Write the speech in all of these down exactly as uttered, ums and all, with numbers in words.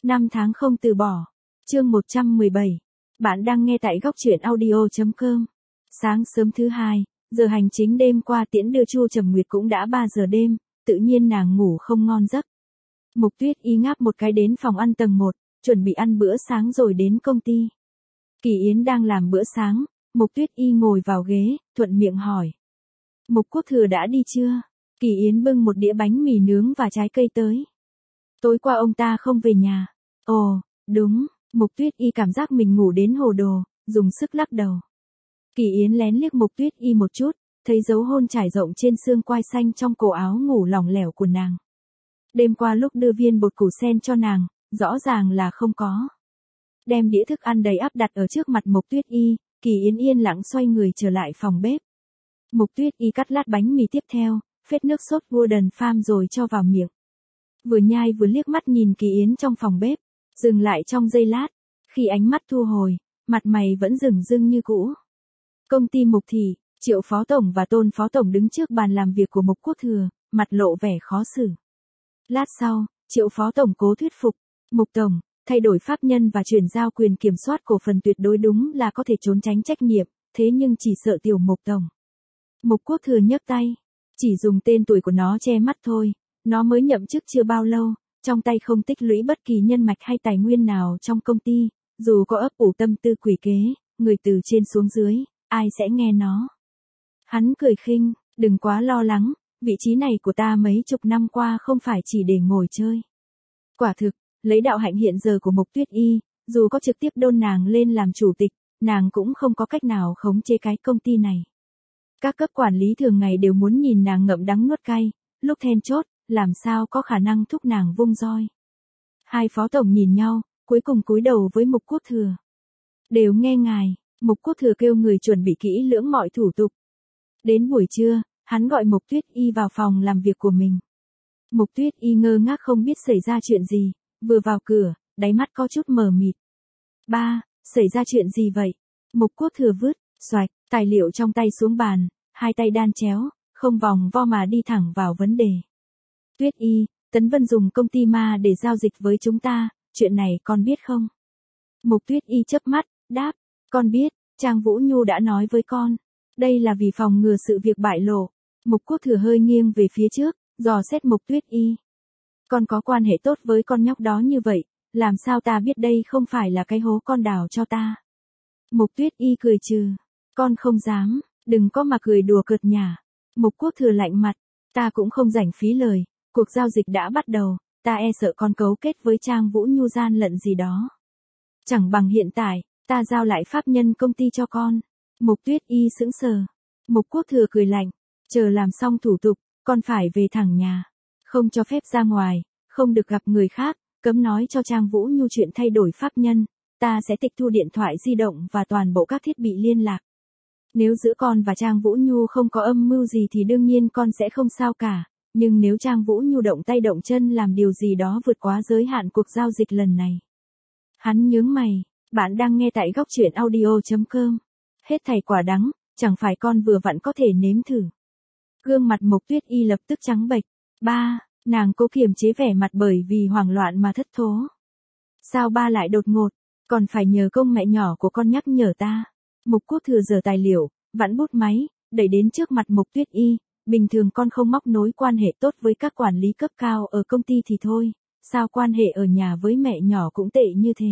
Năm tháng không từ bỏ. Chương một trăm mười bảy. Bạn đang nghe tại góc truyện audio chấm com. Sáng sớm thứ hai, giờ hành chính đêm qua tiễn đưa Chu Trầm Nguyệt cũng đã ba giờ đêm, tự nhiên nàng ngủ không ngon giấc. Mục Tuyết Y ngáp một cái đến phòng ăn tầng một, chuẩn bị ăn bữa sáng rồi đến công ty. Kỳ Yến đang làm bữa sáng, Mục Tuyết Y ngồi vào ghế, thuận miệng hỏi. Mục Quốc Thừa đã đi chưa? Kỳ Yến bưng một đĩa bánh mì nướng và trái cây tới. Tối qua ông ta không về nhà. Ồ, đúng, Mục Tuyết Y cảm giác mình ngủ đến hồ đồ, dùng sức lắc đầu. Kỳ Yến lén liếc Mục Tuyết Y một chút, thấy dấu hôn trải rộng trên xương quai xanh trong cổ áo ngủ lỏng lẻo của nàng. Đêm qua lúc đưa viên bột củ sen cho nàng, rõ ràng là không có. Đem đĩa thức ăn đầy ắp đặt ở trước mặt Mục Tuyết Y, Kỳ Yến yên lặng xoay người trở lại phòng bếp. Mục Tuyết Y cắt lát bánh mì tiếp theo, phết nước sốt Gordon Farm rồi cho vào miệng. Vừa nhai vừa liếc mắt nhìn Kỳ Yến trong phòng bếp, dừng lại trong giây lát, khi ánh mắt thu hồi, mặt mày vẫn rừng rưng như cũ. Công ty Mục Thị, Triệu Phó Tổng và Tôn Phó Tổng đứng trước bàn làm việc của Mục Quốc Thừa, mặt lộ vẻ khó xử. Lát sau, Triệu Phó Tổng cố thuyết phục, Mục Tổng, thay đổi pháp nhân và chuyển giao quyền kiểm soát cổ phần tuyệt đối đúng là có thể trốn tránh trách nhiệm, thế nhưng chỉ sợ tiểu Mục Tổng. Mục Quốc Thừa nhấc tay, chỉ dùng tên tuổi của nó che mắt thôi, nó mới nhậm chức chưa bao lâu, trong tay không tích lũy bất kỳ nhân mạch hay tài nguyên nào trong công ty, dù có ấp ủ tâm tư quỷ kế, người từ trên xuống dưới, ai sẽ nghe nó. Hắn cười khinh, đừng quá lo lắng, vị trí này của ta mấy chục năm qua không phải chỉ để ngồi chơi. Quả thực, lấy đạo hạnh hiện giờ của Mục Tuyết Y, dù có trực tiếp đôn nàng lên làm chủ tịch, nàng cũng không có cách nào khống chế cái công ty này. Các cấp quản lý thường ngày đều muốn nhìn nàng ngậm đắng nuốt cay, lúc then chốt, làm sao có khả năng thúc nàng vung roi. Hai phó tổng nhìn nhau, cuối cùng cúi đầu với Mục Quốc Thừa. Đều nghe ngài, Mục Quốc Thừa kêu người chuẩn bị kỹ lưỡng mọi thủ tục. Đến buổi trưa, hắn gọi Mục Tuyết Y vào phòng làm việc của mình. Mục Tuyết Y ngơ ngác không biết xảy ra chuyện gì, vừa vào cửa, đáy mắt có chút mờ mịt. Ba, xảy ra chuyện gì vậy? Mục Quốc Thừa vứt, xoạch, tài liệu trong tay xuống bàn, hai tay đan chéo, không vòng vo mà đi thẳng vào vấn đề. Tuyết Y, Tấn Vân dùng công ty ma để giao dịch với chúng ta, chuyện này con biết không? Mục Tuyết Y chớp mắt, đáp, con biết, Trang Vũ Nhu đã nói với con. Đây là vì phòng ngừa sự việc bại lộ. Mục Quốc Thừa hơi nghiêng về phía trước, dò xét Mục Tuyết Y. Con có quan hệ tốt với con nhóc đó như vậy, làm sao ta biết đây không phải là cái hố con đào cho ta? Mục Tuyết Y cười trừ, con không dám, đừng có mà cười đùa cợt nhả. Mục Quốc Thừa lạnh mặt, ta cũng không rảnh phí lời, cuộc giao dịch đã bắt đầu, ta e sợ con cấu kết với Trang Vũ Nhu gian lận gì đó. Chẳng bằng hiện tại, ta giao lại pháp nhân công ty cho con. Mục Tuyết Y sững sờ. Mục Quốc Thừa cười lạnh, chờ làm xong thủ tục, con phải về thẳng nhà. Không cho phép ra ngoài, không được gặp người khác, cấm nói cho Trang Vũ Nhu chuyện thay đổi pháp nhân, ta sẽ tịch thu điện thoại di động và toàn bộ các thiết bị liên lạc. Nếu giữa con và Trang Vũ Nhu không có âm mưu gì thì đương nhiên con sẽ không sao cả, nhưng nếu Trang Vũ Nhu động tay động chân làm điều gì đó vượt quá giới hạn cuộc giao dịch lần này. Hắn nhướng mày, bạn đang nghe tại góc truyện audio chấm com. Hết thảy quả đắng, chẳng phải con vừa vặn có thể nếm thử. Gương mặt Mục Tuyết Y lập tức trắng bệch. Ba, nàng cố kiềm chế vẻ mặt bởi vì hoảng loạn mà thất thố. Sao ba lại đột ngột, còn phải nhờ công mẹ nhỏ của con nhắc nhở ta. Mục Quốc Thừa giở tài liệu, vặn bút máy, đẩy đến trước mặt Mục Tuyết Y. Bình thường con không móc nối quan hệ tốt với các quản lý cấp cao ở công ty thì thôi, sao quan hệ ở nhà với mẹ nhỏ cũng tệ như thế.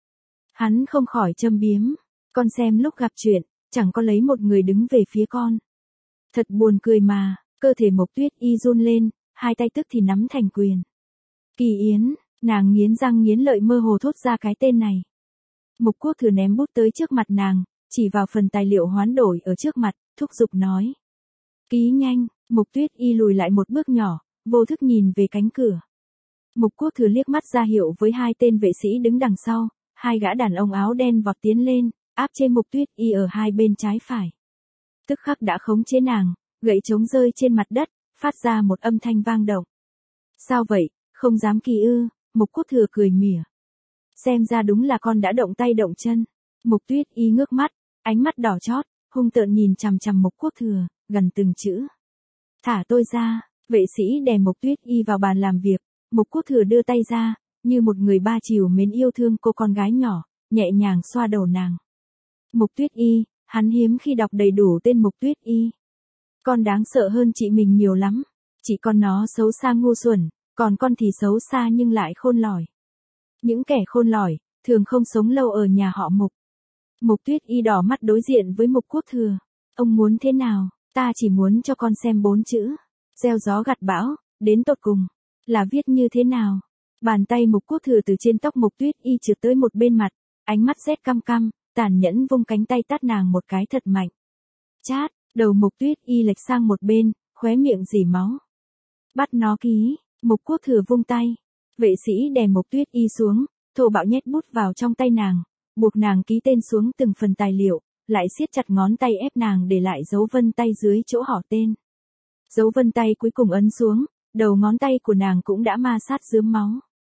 Hắn không khỏi châm biếm, con xem lúc gặp chuyện, chẳng có lấy một người đứng về phía con. Thật buồn cười mà, cơ thể Mục Tuyết Y run lên, hai tay tức thì nắm thành quyền. Kỳ Yến, nàng nghiến răng nghiến lợi mơ hồ thốt ra cái tên này. Mục Quốc Thừa ném bút tới trước mặt nàng, chỉ vào phần tài liệu hoán đổi ở trước mặt, thúc giục nói. Ký nhanh, Mục Tuyết Y lùi lại một bước nhỏ, vô thức nhìn về cánh cửa. Mục Quốc Thừa liếc mắt ra hiệu với hai tên vệ sĩ đứng đằng sau, hai gã đàn ông áo đen vọt tiến lên, áp chế Mục Tuyết Y ở hai bên trái phải. Tức khắc đã khống chế nàng, gậy trống rơi trên mặt đất, phát ra một âm thanh vang động. Sao vậy, không dám kỳ ư? Mục Quốc Thừa cười mỉa. Xem ra đúng là con đã động tay động chân. Mục Tuyết Y ngước mắt, ánh mắt đỏ chót, hung tợn nhìn chằm chằm Mục Quốc Thừa, gần từng chữ. Thả tôi ra, vệ sĩ đè Mục Tuyết Y vào bàn làm việc, Mục Quốc Thừa đưa tay ra, như một người ba chiều mến yêu thương cô con gái nhỏ, nhẹ nhàng xoa đầu nàng. Mục Tuyết Y, hắn hiếm khi đọc đầy đủ tên Mục Tuyết Y. Con đáng sợ hơn chị mình nhiều lắm. Chị con nó xấu xa ngu xuẩn, còn con thì xấu xa nhưng lại khôn lỏi. Những kẻ khôn lỏi, thường không sống lâu ở nhà họ Mục. Mục Tuyết Y đỏ mắt đối diện với Mục Quốc Thừa. Ông muốn thế nào? Ta chỉ muốn cho con xem bốn chữ. Gieo gió gặt bão, đến tột cùng. Là viết như thế nào? Bàn tay Mục Quốc Thừa từ trên tóc Mục Tuyết Y trượt tới một bên mặt, ánh mắt rét căm căm, tàn nhẫn vung cánh tay tát nàng một cái thật mạnh. Chát, đầu Mục Tuyết Y lệch sang một bên, khóe miệng rỉ máu. Bắt nó ký, Mục Quốc Thừa vung tay. Vệ sĩ đè Mục Tuyết Y xuống, thô bạo nhét bút vào trong tay nàng, buộc nàng ký tên xuống từng phần tài liệu, lại siết chặt ngón tay ép nàng để lại dấu vân tay dưới chỗ họ tên. Dấu vân tay cuối cùng ấn xuống, đầu ngón tay của nàng cũng đã ma sát rướm máu.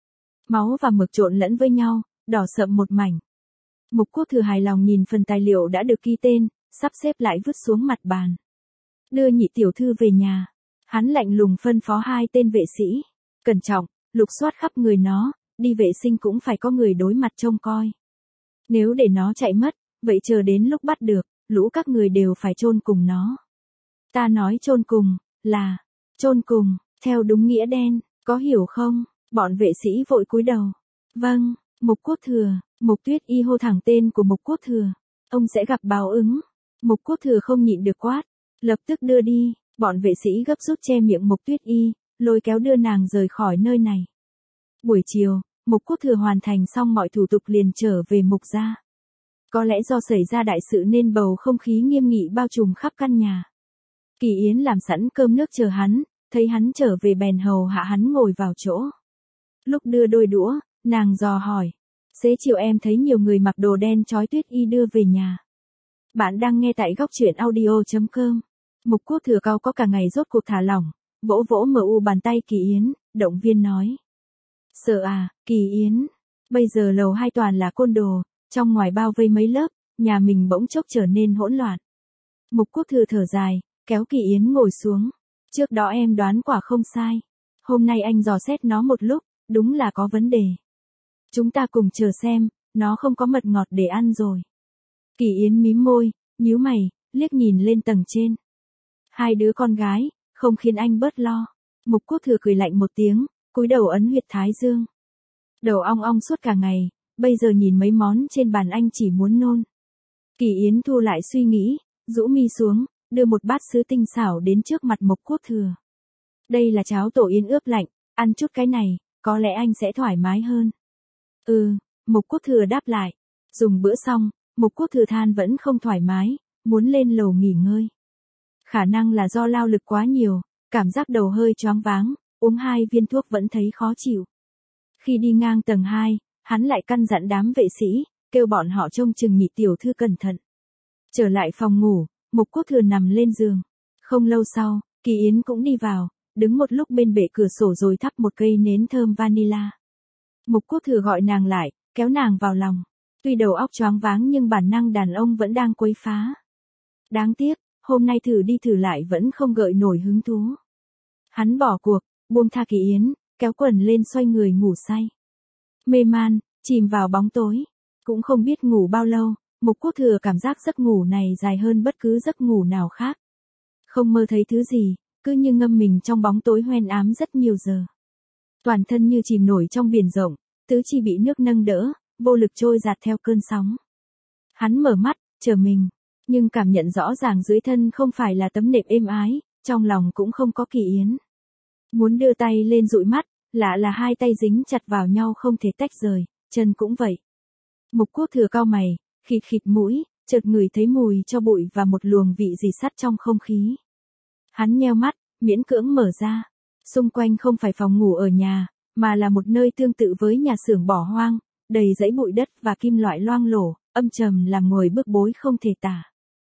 Máu và mực trộn lẫn với nhau, đỏ sậm một mảnh. Mục Quốc Thừa hài lòng nhìn phần tài liệu đã được ghi tên, sắp xếp lại vứt xuống mặt bàn. Đưa nhị tiểu thư về nhà. Hắn lạnh lùng phân phó hai tên vệ sĩ. Cẩn trọng, lục soát khắp người nó, đi vệ sinh cũng phải có người đối mặt trông coi. Nếu để nó chạy mất, vậy chờ đến lúc bắt được, lũ các người đều phải chôn cùng nó. Ta nói chôn cùng, là, chôn cùng, theo đúng nghĩa đen, có hiểu không? Bọn vệ sĩ vội cúi đầu. Vâng, Mục Quốc Thừa. Mục Tuyết Y hô thẳng tên của Mục Quốc Thừa. Ông sẽ gặp báo ứng. Mục Quốc Thừa không nhịn được quát. Lập tức đưa đi. Bọn vệ sĩ gấp rút che miệng Mục Tuyết Y, lôi kéo đưa nàng rời khỏi nơi này. Buổi chiều, Mục Quốc Thừa hoàn thành xong mọi thủ tục liền trở về Mục gia. Có lẽ do xảy ra đại sự nên bầu không khí nghiêm nghị bao trùm khắp căn nhà. Kỳ Yến làm sẵn cơm nước chờ hắn, thấy hắn trở về bèn hầu hạ hắn ngồi vào chỗ. Lúc đưa đôi đũa, nàng dò hỏi. Xế chiều em thấy nhiều người mặc đồ đen trói Tuyết Y đưa về nhà. Bạn đang nghe tại góc truyện audio chấm com. Mục Quốc Thừa cau có cả ngày rốt cuộc thả lỏng, vỗ vỗ mờ u bàn tay Kỳ Yến, động viên nói. Sợ à, Kỳ Yến. Bây giờ lầu hai toàn là côn đồ, trong ngoài bao vây mấy lớp, nhà mình bỗng chốc trở nên hỗn loạn. Mục Quốc Thừa thở dài, kéo Kỳ Yến ngồi xuống. Trước đó em đoán quả không sai. Hôm nay anh dò xét nó một lúc, đúng là có vấn đề. Chúng ta cùng chờ xem, nó không có mật ngọt để ăn rồi. Kỳ Yến mím môi, nhíu mày, liếc nhìn lên tầng trên. Hai đứa con gái, không khiến anh bớt lo. Mục Quốc Thừa cười lạnh một tiếng, cúi đầu ấn huyệt thái dương. Đầu ong ong suốt cả ngày, bây giờ nhìn mấy món trên bàn anh chỉ muốn nôn. Kỳ Yến thu lại suy nghĩ, rũ mi xuống, đưa một bát sứ tinh xảo đến trước mặt Mục Quốc Thừa. Đây là cháo tổ yến ướp lạnh, ăn chút cái này, có lẽ anh sẽ thoải mái hơn. Ừ, Mục Quốc Thừa đáp lại. Dùng bữa xong, Mục Quốc Thừa than vẫn không thoải mái, muốn lên lầu nghỉ ngơi. Khả năng là do lao lực quá nhiều, cảm giác đầu hơi choáng váng, uống hai viên thuốc vẫn thấy khó chịu. Khi đi ngang tầng hai, hắn lại căn dặn đám vệ sĩ, kêu bọn họ trông chừng nhị tiểu thư cẩn thận. Trở lại phòng ngủ, Mục Quốc Thừa nằm lên giường. Không lâu sau, Kỳ Yến cũng đi vào, đứng một lúc bên bệ cửa sổ rồi thắp một cây nến thơm vanilla. Mục Quốc Thừa gọi nàng lại, kéo nàng vào lòng. Tuy đầu óc choáng váng nhưng bản năng đàn ông vẫn đang quấy phá. Đáng tiếc, hôm nay thử đi thử lại vẫn không gợi nổi hứng thú. Hắn bỏ cuộc, buông tha Kỳ Yến, kéo quần lên xoay người ngủ say. Mê man, chìm vào bóng tối. Cũng không biết ngủ bao lâu, Mục Quốc Thừa cảm giác giấc ngủ này dài hơn bất cứ giấc ngủ nào khác. Không mơ thấy thứ gì, cứ như ngâm mình trong bóng tối hoen ám rất nhiều giờ. Toàn thân như chìm nổi trong biển rộng, tứ chi bị nước nâng đỡ, vô lực trôi dạt theo cơn sóng. Hắn mở mắt, chờ mình, nhưng cảm nhận rõ ràng dưới thân không phải là tấm nệm êm ái, trong lòng cũng không có Kỳ Yến. Muốn đưa tay lên dụi mắt, lạ là hai tay dính chặt vào nhau không thể tách rời, chân cũng vậy. Mục Quốc Thừa cau mày, khịt khịt mũi, chợt ngửi thấy mùi cho bụi và một luồng vị gì sắt trong không khí. Hắn nheo mắt, miễn cưỡng mở ra. Xung quanh không phải phòng ngủ ở nhà, mà là một nơi tương tự với nhà xưởng bỏ hoang, đầy dãy bụi đất và kim loại loang lổ, âm trầm làm người bức bối không thể tả.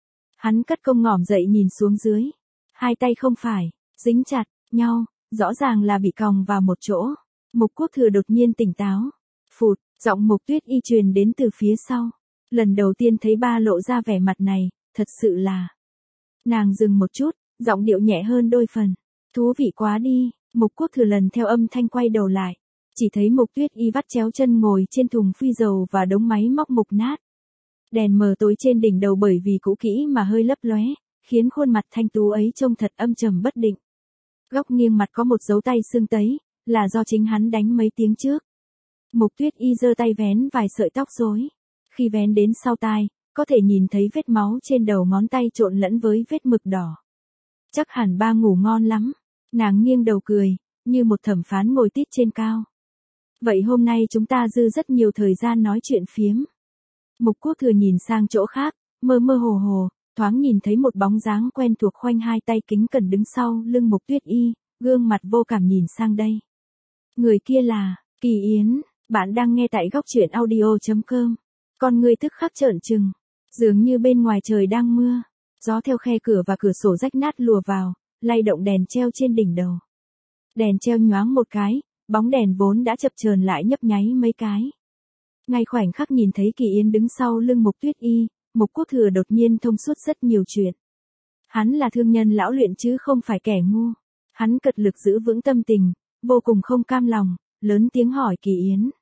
Hắn cất công ngỏm dậy nhìn xuống dưới. Hai tay không phải, dính chặt, nhau, rõ ràng là bị còng vào một chỗ. Mục Quốc Thừa đột nhiên tỉnh táo. Phụt, giọng Mục Tuyết Y truyền đến từ phía sau. Lần đầu tiên thấy ba lộ ra vẻ mặt này, thật sự là. Nàng dừng một chút, giọng điệu nhẹ hơn đôi phần. Thú vị quá đi, Mục Quốc Thừa lần theo âm thanh quay đầu lại. chỉ thấy Mục Tuyết Y vắt chéo chân ngồi trên thùng phi dầu và đống máy móc mục nát. Đèn mờ tối trên đỉnh đầu bởi vì cũ kỹ mà hơi lấp lóe, khiến khuôn mặt thanh tú ấy trông thật âm trầm bất định. Góc nghiêng mặt có một dấu tay sưng tấy, là do chính hắn đánh mấy tiếng trước. Mục Tuyết Y giơ tay vén vài sợi tóc rối. Khi vén đến sau tai, có thể nhìn thấy vết máu trên đầu ngón tay trộn lẫn với vết mực đỏ. Chắc hẳn ba ngủ ngon lắm. Nàng nghiêng đầu cười, như một thẩm phán ngồi tít trên cao. Vậy hôm nay chúng ta dư rất nhiều thời gian nói chuyện phiếm. Mục Quốc Thừa nhìn sang chỗ khác, mơ mơ hồ hồ, thoáng nhìn thấy một bóng dáng quen thuộc khoanh hai tay kính cẩn đứng sau lưng Mục Tuyết Y, gương mặt vô cảm nhìn sang đây. Người kia là, Kỳ Yến, bạn đang nghe tại góc truyện audio chấm com. Con người tức khắc trợn trừng, dường như bên ngoài trời đang mưa, gió theo khe cửa và cửa sổ rách nát lùa vào, lay động đèn treo trên đỉnh đầu. Đèn treo nhoáng một cái, bóng đèn vốn đã chập chờn lại nhấp nháy mấy cái. Ngay khoảnh khắc nhìn thấy Kỳ Yến đứng sau lưng Mục Tuyết Y, Mục Quốc Thừa đột nhiên thông suốt rất nhiều chuyện. Hắn là thương nhân lão luyện chứ không phải kẻ ngu. Hắn cật lực giữ vững tâm tình, vô cùng không cam lòng, lớn tiếng hỏi Kỳ Yến.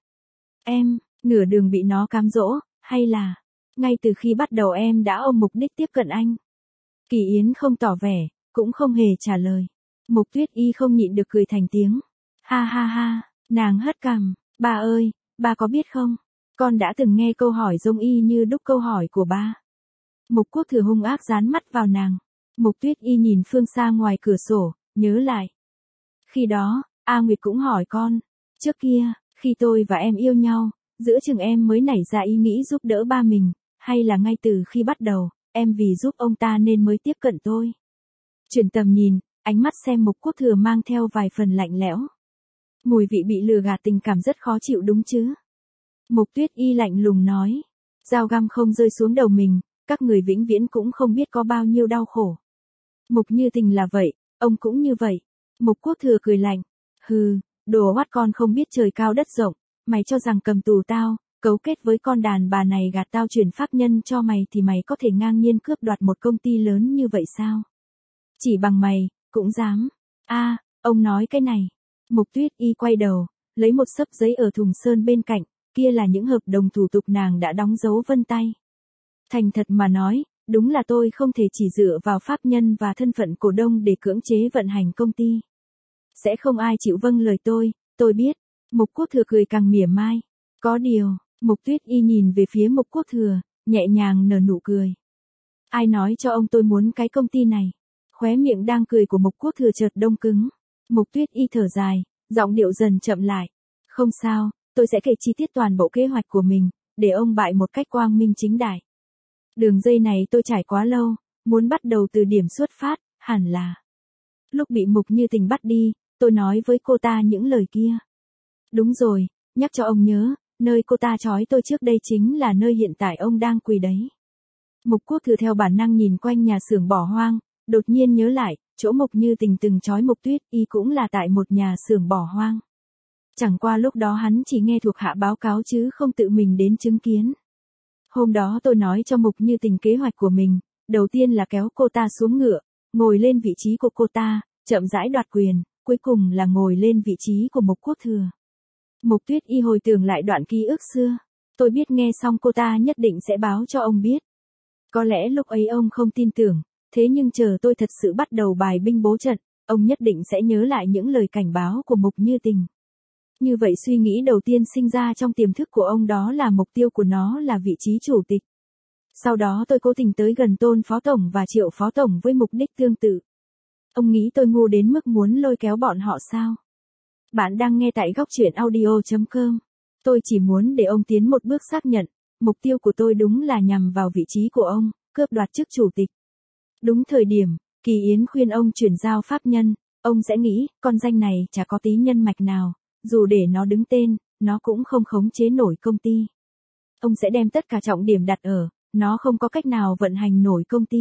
Em, nửa đường bị nó cám dỗ, hay là, ngay từ khi bắt đầu em đã ôm mục đích tiếp cận anh? Kỳ Yến không tỏ vẻ, cũng không hề trả lời. Mục Tuyết Y không nhịn được cười thành tiếng. Ha ha ha, nàng hất cằm, ba ơi, ba có biết không? Con đã từng nghe câu hỏi giống y như đúc câu hỏi của ba. Mục Quốc Thừa hung ác dán mắt vào nàng. Mục Tuyết Y nhìn phương xa ngoài cửa sổ, nhớ lại. Khi đó, A Nguyệt cũng hỏi con. Trước kia, khi tôi và em yêu nhau, giữa chừng em mới nảy ra ý nghĩ giúp đỡ ba mình, hay là ngay từ khi bắt đầu, em vì giúp ông ta nên mới tiếp cận tôi? Chuyển tầm nhìn, ánh mắt xem Mục Quốc Thừa mang theo vài phần lạnh lẽo. Mùi vị bị lừa gạt tình cảm rất khó chịu đúng chứ? Mục Tuyết Y lạnh lùng nói. Dao găm không rơi xuống đầu mình, các người vĩnh viễn cũng không biết có bao nhiêu đau khổ. Mục Như Tình là vậy, ông cũng như vậy. Mục Quốc Thừa cười lạnh. Hừ, đồ oát con không biết trời cao đất rộng, mày cho rằng cầm tù tao, cấu kết với con đàn bà này gạt tao chuyển pháp nhân cho mày thì mày có thể ngang nhiên cướp đoạt một công ty lớn như vậy sao? Chỉ bằng mày, cũng dám. A, à, ông nói cái này. Mục Tuyết Y quay đầu, lấy một xấp giấy ở thùng sơn bên cạnh, kia là những hợp đồng thủ tục nàng đã đóng dấu vân tay. Thành thật mà nói, đúng là tôi không thể chỉ dựa vào pháp nhân và thân phận cổ đông để cưỡng chế vận hành công ty. Sẽ không ai chịu vâng lời tôi, tôi biết. Mục Quốc Thừa cười càng mỉa mai. Có điều, Mục Tuyết Y nhìn về phía Mục Quốc Thừa, nhẹ nhàng nở nụ cười. Ai nói cho ông tôi muốn cái công ty này? Khóe miệng đang cười của Mục Quốc Thừa chợt đông cứng. Mục Tuyết Y thở dài, giọng điệu dần chậm lại. Không sao, tôi sẽ kể chi tiết toàn bộ kế hoạch của mình, để ông bại một cách quang minh chính đại. Đường dây này tôi trải quá lâu, muốn bắt đầu từ điểm xuất phát, hẳn là. Lúc bị Mục Như Tình bắt đi, tôi nói với cô ta những lời kia. Đúng rồi, nhắc cho ông nhớ, nơi cô ta trói tôi trước đây chính là nơi hiện tại ông đang quỳ đấy. Mục Quốc Thừa theo bản năng nhìn quanh nhà xưởng bỏ hoang, đột nhiên nhớ lại, chỗ Mục Như Tình từng trói Mục Tuyết Y cũng là tại một nhà xưởng bỏ hoang. Chẳng qua lúc đó hắn chỉ nghe thuộc hạ báo cáo chứ không tự mình đến chứng kiến. Hôm đó tôi nói cho Mục Như Tình kế hoạch của mình, đầu tiên là kéo cô ta xuống ngựa, ngồi lên vị trí của cô ta, chậm rãi đoạt quyền, cuối cùng là ngồi lên vị trí của Mục Quốc Thừa. Mục Tuyết Y hồi tưởng lại đoạn ký ức xưa. Tôi biết nghe xong cô ta nhất định sẽ báo cho ông biết. Có lẽ lúc ấy ông không tin tưởng, thế nhưng chờ tôi thật sự bắt đầu bài binh bố trận, ông nhất định sẽ nhớ lại những lời cảnh báo của Mục Như Tình. Như vậy suy nghĩ đầu tiên sinh ra trong tiềm thức của ông đó là mục tiêu của nó là vị trí chủ tịch. Sau đó tôi cố tình tới gần Tôn Phó Tổng và Triệu Phó Tổng với mục đích tương tự. Ông nghĩ tôi ngu đến mức muốn lôi kéo bọn họ sao? Bạn đang nghe tại góc truyện audio chấm com. Tôi chỉ muốn để ông tiến một bước xác nhận, mục tiêu của tôi đúng là nhằm vào vị trí của ông, cướp đoạt chức chủ tịch. Đúng thời điểm, Kỳ Yến khuyên ông chuyển giao pháp nhân, ông sẽ nghĩ, con danh này chả có tí nhân mạch nào, dù để nó đứng tên, nó cũng không khống chế nổi công ty. Ông sẽ đem tất cả trọng điểm đặt ở, nó không có cách nào vận hành nổi công ty.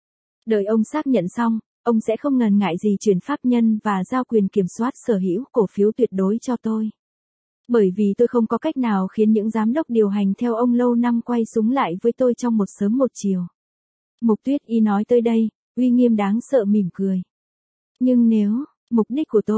Đợi ông xác nhận xong, ông sẽ không ngần ngại gì chuyển pháp nhân và giao quyền kiểm soát sở hữu cổ phiếu tuyệt đối cho tôi. Bởi vì tôi không có cách nào khiến những giám đốc điều hành theo ông lâu năm quay súng lại với tôi trong một sớm một chiều. Mục Tuyết Y nói tới đây, uy nghiêm đáng sợ mỉm cười. Nhưng nếu, mục đích của tôi,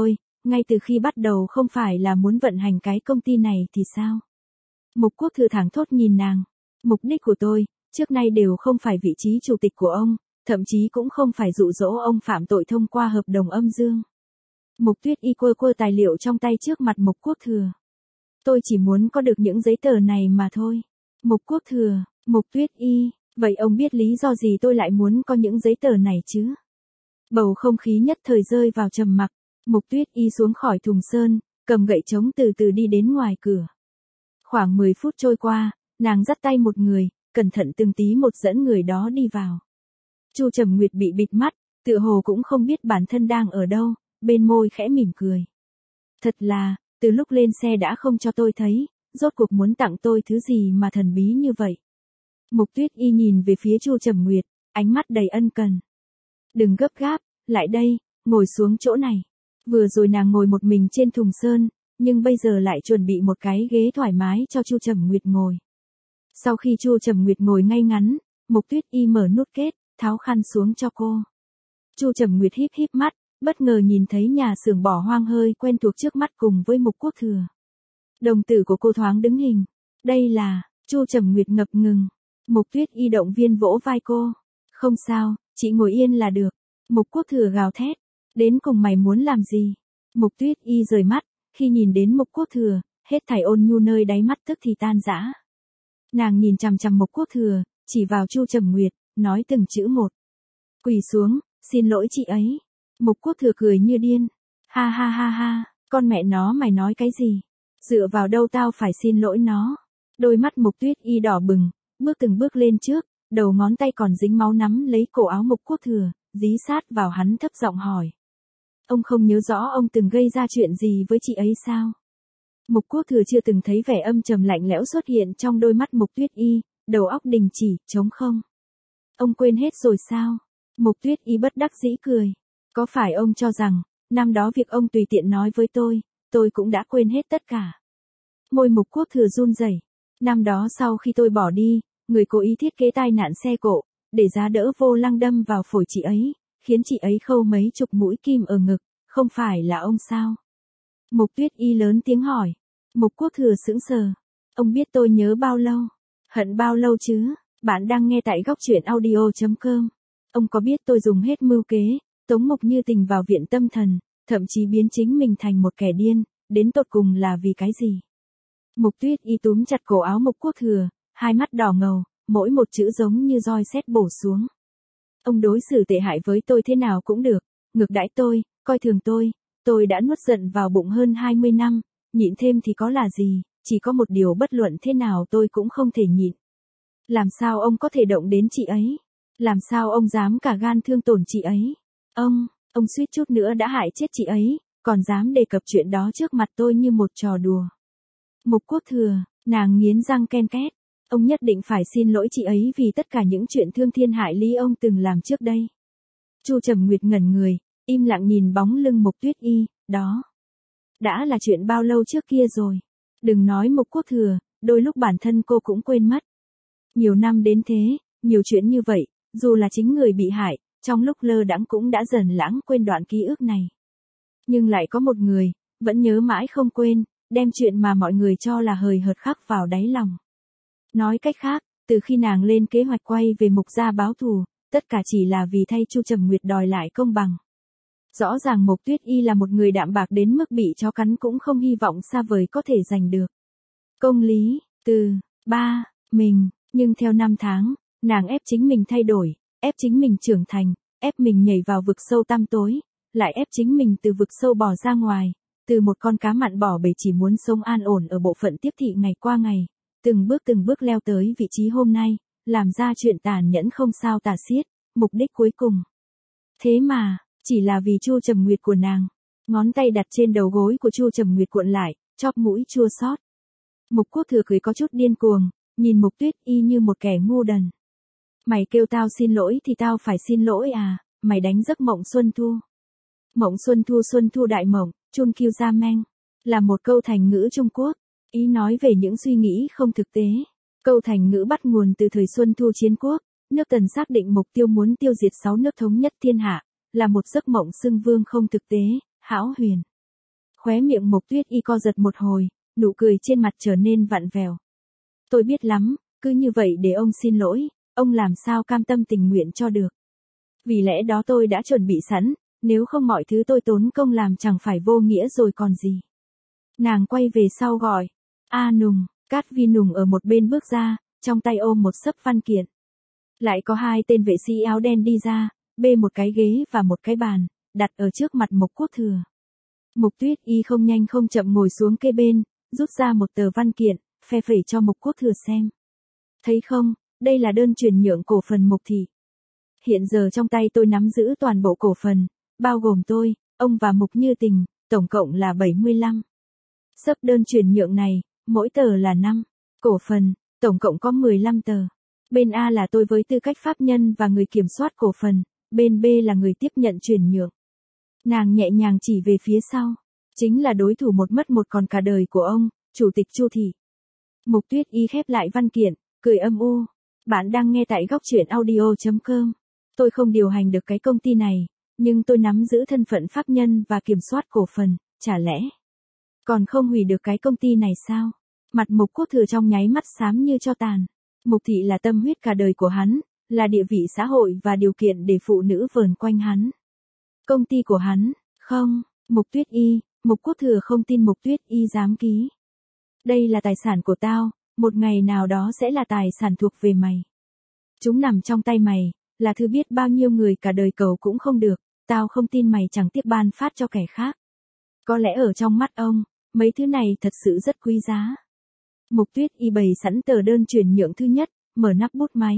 ngay từ khi bắt đầu không phải là muốn vận hành cái công ty này thì sao? Mục Quốc Thừa thẳng thốt nhìn nàng. Mục đích của tôi, trước nay đều không phải vị trí chủ tịch của ông, thậm chí cũng không phải dụ dỗ ông phạm tội thông qua hợp đồng âm dương. Mục Tuyết Y quơ quơ tài liệu trong tay trước mặt Mục Quốc Thừa. Tôi chỉ muốn có được những giấy tờ này mà thôi. Mục Quốc Thừa, Mục Tuyết Y, vậy ông biết lý do gì tôi lại muốn có những giấy tờ này chứ? Bầu không khí nhất thời rơi vào trầm mặc. Mục Tuyết Y xuống khỏi thùng sơn, cầm gậy trống từ từ đi đến ngoài cửa. Khoảng mười phút trôi qua, nàng dắt tay một người, cẩn thận từng tí một dẫn người đó đi vào. Chu Trầm Nguyệt bị bịt mắt, tựa hồ cũng không biết bản thân đang ở đâu, bên môi khẽ mỉm cười. Thật là, từ lúc lên xe đã không cho tôi thấy, rốt cuộc muốn tặng tôi thứ gì mà thần bí như vậy. Mục Tuyết Y nhìn về phía Chu Trầm Nguyệt, ánh mắt đầy ân cần. Đừng gấp gáp, lại đây, ngồi xuống chỗ này. Vừa rồi nàng ngồi một mình trên thùng sơn, nhưng bây giờ lại chuẩn bị một cái ghế thoải mái cho Chu Trầm Nguyệt ngồi. Sau khi Chu Trầm Nguyệt ngồi ngay ngắn, Mục Tuyết Y mở nút kết, tháo khăn xuống cho cô. Chu Trầm Nguyệt híp híp mắt, bất ngờ nhìn thấy nhà xưởng bỏ hoang hơi quen thuộc trước mắt cùng với Mục Quốc Thừa. Đồng tử của cô thoáng đứng hình. Đây là, Chu Trầm Nguyệt ngập ngừng. Mục Tuyết Y động viên vỗ vai cô. Không sao, chị ngồi yên là được. Mục Quốc Thừa gào thét. Đến cùng mày muốn làm gì? Mục Tuyết Y rời mắt, khi nhìn đến Mục Quốc Thừa, hết thảy ôn nhu nơi đáy mắt tức thì tan rã. Nàng nhìn chằm chằm Mục Quốc Thừa, chỉ vào Chu Trầm Nguyệt, nói từng chữ một. Quỳ xuống, xin lỗi chị ấy. Mục Quốc Thừa cười như điên. Ha ha ha ha, con mẹ nó mày nói cái gì? Dựa vào đâu tao phải xin lỗi nó? Đôi mắt Mục Tuyết Y đỏ bừng, bước từng bước lên trước, đầu ngón tay còn dính máu nắm lấy cổ áo Mục Quốc Thừa, dí sát vào hắn thấp giọng hỏi. Ông không nhớ rõ ông từng gây ra chuyện gì với chị ấy sao? Mục Quốc Thừa chưa từng thấy vẻ âm trầm lạnh lẽo xuất hiện trong đôi mắt Mục Tuyết Y, đầu óc đình chỉ, trống không. Ông quên hết rồi sao? Mục Tuyết Y bất đắc dĩ cười. Có phải ông cho rằng, năm đó việc ông tùy tiện nói với tôi, tôi cũng đã quên hết tất cả? Môi Mục Quốc Thừa run rẩy. Năm đó sau khi tôi bỏ đi, người cố ý thiết kế tai nạn xe cộ, để giá đỡ vô lăng đâm vào phổi chị ấy, khiến chị ấy khâu mấy chục mũi kim ở ngực, không phải là ông sao? Mục Tuyết Y lớn tiếng hỏi. Mục Quốc Thừa sững sờ. Ông biết tôi nhớ bao lâu? Hận bao lâu chứ? Bạn đang nghe tại góc truyện audio chấm com. Ông có biết tôi dùng hết mưu kế, tống Mục Như Tình vào viện tâm thần, thậm chí biến chính mình thành một kẻ điên, đến tột cùng là vì cái gì? Mục Tuyết Y túm chặt cổ áo Mục Quốc Thừa, hai mắt đỏ ngầu, mỗi một chữ giống như roi sét bổ xuống. Ông đối xử tệ hại với tôi thế nào cũng được, ngược đãi tôi, coi thường tôi, tôi đã nuốt giận vào bụng hơn hai mươi năm, nhịn thêm thì có là gì, chỉ có một điều bất luận thế nào tôi cũng không thể nhịn. Làm sao ông có thể động đến chị ấy? Làm sao ông dám cả gan thương tổn chị ấy? Ông, ông suýt chút nữa đã hại chết chị ấy, còn dám đề cập chuyện đó trước mặt tôi như một trò đùa. Mục Quốc Thừa, nàng nghiến răng ken két. Ông nhất định phải xin lỗi chị ấy vì tất cả những chuyện thương thiên hại lý ông từng làm trước đây. Chu Trầm Nguyệt ngẩn người, im lặng nhìn bóng lưng Mục Tuyết Y, đó. Đã là chuyện bao lâu trước kia rồi. Đừng nói Mục Quốc Thừa, đôi lúc bản thân cô cũng quên mất. Nhiều năm đến thế, nhiều chuyện như vậy, dù là chính người bị hại, trong lúc lơ đãng cũng đã dần lãng quên đoạn ký ức này. Nhưng lại có một người, vẫn nhớ mãi không quên, đem chuyện mà mọi người cho là hời hợt khắc vào đáy lòng. Nói cách khác, từ khi nàng lên kế hoạch quay về Mục gia báo thù, tất cả chỉ là vì thay Chu Trầm Nguyệt đòi lại công bằng. Rõ ràng Mục Tuyết Y là một người đạm bạc đến mức bị chó cắn cũng không hy vọng xa vời có thể giành được công lý, từ, ba, mình, nhưng theo năm tháng, nàng ép chính mình thay đổi, ép chính mình trưởng thành, ép mình nhảy vào vực sâu tăm tối, lại ép chính mình từ vực sâu bò ra ngoài, từ một con cá mặn bỏ bể chỉ muốn sống an ổn ở bộ phận tiếp thị ngày qua ngày, từng bước từng bước leo tới vị trí hôm nay, làm ra chuyện tàn nhẫn không sao tả xiết, mục đích cuối cùng. Thế mà, chỉ là vì Chu Trầm Nguyệt của nàng. Ngón tay đặt trên đầu gối của Chu Trầm Nguyệt cuộn lại, chóp mũi chua xót. Mục Quốc Thừa cười có chút điên cuồng, nhìn Mục Tuyết Y như một kẻ ngu đần. Mày kêu tao xin lỗi thì tao phải xin lỗi à, mày đánh giấc mộng xuân thu. Mộng xuân thu xuân thu đại mộng, chun kiêu gia meng, là một câu thành ngữ Trung Quốc, ý nói về những suy nghĩ không thực tế. Câu thành ngữ bắt nguồn từ thời Xuân Thu Chiến Quốc, nước Tần xác định mục tiêu muốn tiêu diệt sáu nước thống nhất thiên hạ, là một giấc mộng xưng vương không thực tế, hão huyền. Khóe miệng Mộc Tuyết Y co giật một hồi, nụ cười trên mặt trở nên vặn vẹo. Tôi biết lắm, cứ như vậy để ông xin lỗi, ông làm sao cam tâm tình nguyện cho được. Vì lẽ đó tôi đã chuẩn bị sẵn, nếu không mọi thứ tôi tốn công làm chẳng phải vô nghĩa rồi còn gì. Nàng quay về sau gọi, A Nùng, Cát Vi Nùng ở một bên bước ra, trong tay ôm một xấp văn kiện. Lại có hai tên vệ sĩ áo đen đi ra, bê một cái ghế và một cái bàn, đặt ở trước mặt Mộc Quốc Thừa. Mộc Tuyết Y không nhanh không chậm ngồi xuống kế bên, rút ra một tờ văn kiện, phe phẩy cho Mộc Quốc Thừa xem. Thấy không, đây là đơn chuyển nhượng cổ phần Mộc thị. Hiện giờ trong tay tôi nắm giữ toàn bộ cổ phần, bao gồm tôi, ông và Mục Như Tình, tổng cộng là bảy mươi lăm. Xấp đơn chuyển nhượng này, mỗi tờ là năm. Cổ phần, tổng cộng có mười lăm tờ. Bên A là tôi với tư cách pháp nhân và người kiểm soát cổ phần, bên B là người tiếp nhận chuyển nhượng. Nàng nhẹ nhàng chỉ về phía sau, chính là đối thủ một mất một còn cả đời của ông, Chủ tịch Chu thị. Mộc Tuyết Y khép lại văn kiện, cười âm u. Bạn đang nghe tại góc truyện audio chấm com. Tôi không điều hành được cái công ty này, nhưng tôi nắm giữ thân phận pháp nhân và kiểm soát cổ phần, chả lẽ còn không hủy được cái công ty này sao? Mặt Mộc Quốc Thừa trong nháy mắt xám như tro tàn. Mộc thị là tâm huyết cả đời của hắn, là địa vị xã hội và điều kiện để phụ nữ vờn quanh hắn. Công ty của hắn, không, Mộc Tuyết Y, Mộc Quốc Thừa không tin Mộc Tuyết Y dám ký. Đây là tài sản của tao, một ngày nào đó sẽ là tài sản thuộc về mày. Chúng nằm trong tay mày, là thứ biết bao nhiêu người cả đời cầu cũng không được, tao không tin mày chẳng tiếc ban phát cho kẻ khác. Có lẽ ở trong mắt ông, mấy thứ này thật sự rất quý giá. Mộc Tuyết Y bày sẵn tờ đơn chuyển nhượng thứ nhất, mở nắp bút máy.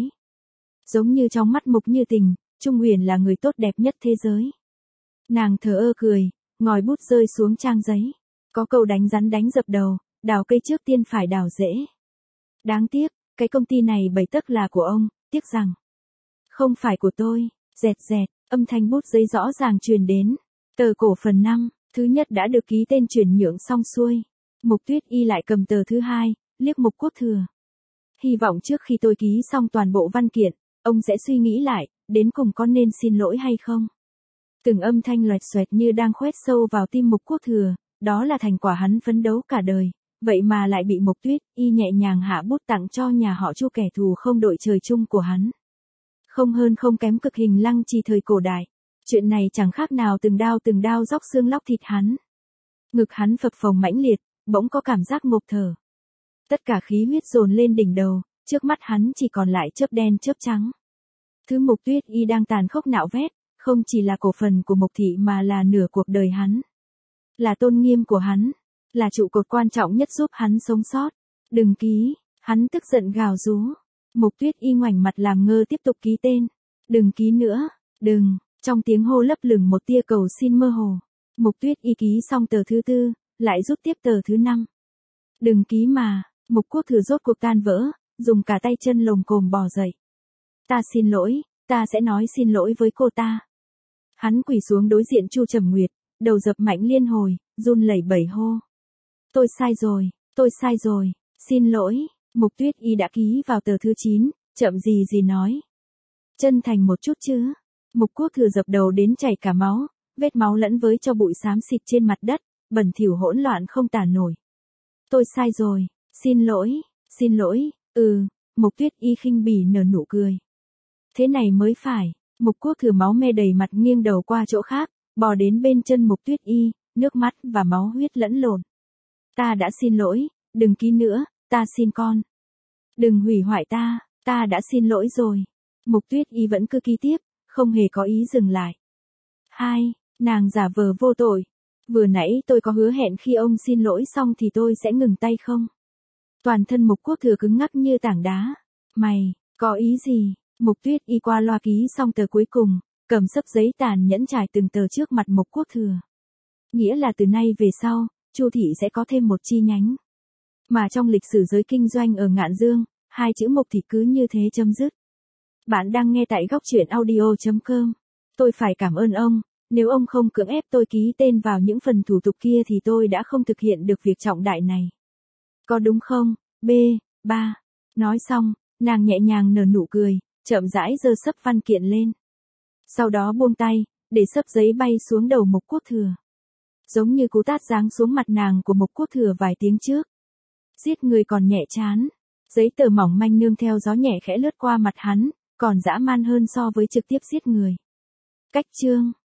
Giống như trong mắt Mục Như Tình, Trung Huyền là người tốt đẹp nhất thế giới. Nàng thờ ơ cười, ngòi bút rơi xuống trang giấy. Có câu đánh rắn đánh dập đầu, đào cây trước tiên phải đào rễ. Đáng tiếc, cái công ty này bảy tấc là của ông, tiếc rằng không phải của tôi. Dẹt dẹt, âm thanh bút giấy rõ ràng truyền đến. Tờ cổ phần năm, thứ nhất đã được ký tên chuyển nhượng xong xuôi. Mộc Tuyết Y lại cầm tờ thứ hai, liếc Mộc Quốc Thừa. Hy vọng trước khi tôi ký xong toàn bộ văn kiện, ông sẽ suy nghĩ lại, đến cùng có nên xin lỗi hay không. Từng âm thanh loẹt xoẹt như đang khoét sâu vào tim Mộc Quốc Thừa, đó là thành quả hắn phấn đấu cả đời, vậy mà lại bị Mộc Tuyết Y nhẹ nhàng hạ bút tặng cho nhà họ Chu, kẻ thù không đội trời chung của hắn. Không hơn không kém cực hình lăng trì thời cổ đại. Chuyện này chẳng khác nào từng đao từng đao róc xương lóc thịt hắn. Ngực hắn phập phồng mãnh liệt, bỗng có cảm giác ngộp thở. Tất cả khí huyết dồn lên đỉnh đầu, trước mắt hắn chỉ còn lại chớp đen chớp trắng. Thứ Mộc Tuyết Y đang tàn khốc nạo vét, không chỉ là cổ phần của Mộc thị mà là nửa cuộc đời hắn. Là tôn nghiêm của hắn, là trụ cột quan trọng nhất giúp hắn sống sót. Đừng ký, hắn tức giận gào rú. Mộc Tuyết Y ngoảnh mặt làm ngơ tiếp tục ký tên. Đừng ký nữa, đừng, trong tiếng hô lấp lửng một tia cầu xin mơ hồ. Mộc Tuyết Y ký xong tờ thứ tư, lại rút tiếp tờ thứ năm. Đừng ký mà, Mộc Quốc Thừa rốt cuộc tan vỡ, dùng cả tay chân lồm cồm bò dậy. Ta xin lỗi, ta sẽ nói xin lỗi với cô ta. Hắn quỳ xuống đối diện Chu Trầm Nguyệt, đầu dập mạnh liên hồi, run lẩy bẩy hô. Tôi sai rồi, tôi sai rồi, xin lỗi. Mộc Tuyết Y đã ký vào tờ thứ chín, chậm gì gì nói. Chân thành một chút chứ. Mộc Quốc Thừa dập đầu đến chảy cả máu, vết máu lẫn với cho bụi xám xịt trên mặt đất, bẩn thỉu hỗn loạn không tả nổi. Tôi sai rồi, xin lỗi, xin lỗi, ừ, Mộc Tuyết Y khinh bỉ nở nụ cười. Thế này mới phải. Mộc Quốc Thừa máu me đầy mặt nghiêng đầu qua chỗ khác, bò đến bên chân Mộc Tuyết Y, nước mắt và máu huyết lẫn lộn. Ta đã xin lỗi, đừng ký nữa, ta xin con. Đừng hủy hoại ta, ta đã xin lỗi rồi. Mộc Tuyết Y vẫn cứ ký tiếp, không hề có ý dừng lại. Hai, nàng giả vờ vô tội. Vừa nãy tôi có hứa hẹn khi ông xin lỗi xong thì tôi sẽ ngừng tay không? Toàn thân Mộc Quốc Thừa cứng ngắc như tảng đá. Mày, có ý gì? Mộc Tuyết Y qua loa ký xong tờ cuối cùng, cầm xấp giấy tàn nhẫn trải từng tờ trước mặt Mộc Quốc Thừa. Nghĩa là từ nay về sau, Chu thị sẽ có thêm một chi nhánh. Mà trong lịch sử giới kinh doanh ở Ngạn Dương, hai chữ Mộc thị cứ như thế chấm dứt. Bạn đang nghe tại góc truyện audio chấm com. Tôi phải cảm ơn ông, nếu ông không cưỡng ép tôi ký tên vào những phần thủ tục kia thì tôi đã không thực hiện được việc trọng đại này. Có đúng không, B, ba? Nói xong, nàng nhẹ nhàng nở nụ cười, chậm rãi giơ xấp văn kiện lên. Sau đó buông tay, để xấp giấy bay xuống đầu Mộc Quốc Thừa. Giống như cú tát giáng xuống mặt nàng của Mộc Quốc Thừa vài tiếng trước. Giết người còn nhẹ chán. Giấy tờ mỏng manh nương theo gió nhẹ khẽ lướt qua mặt hắn, còn dã man hơn so với trực tiếp giết người. Cách chương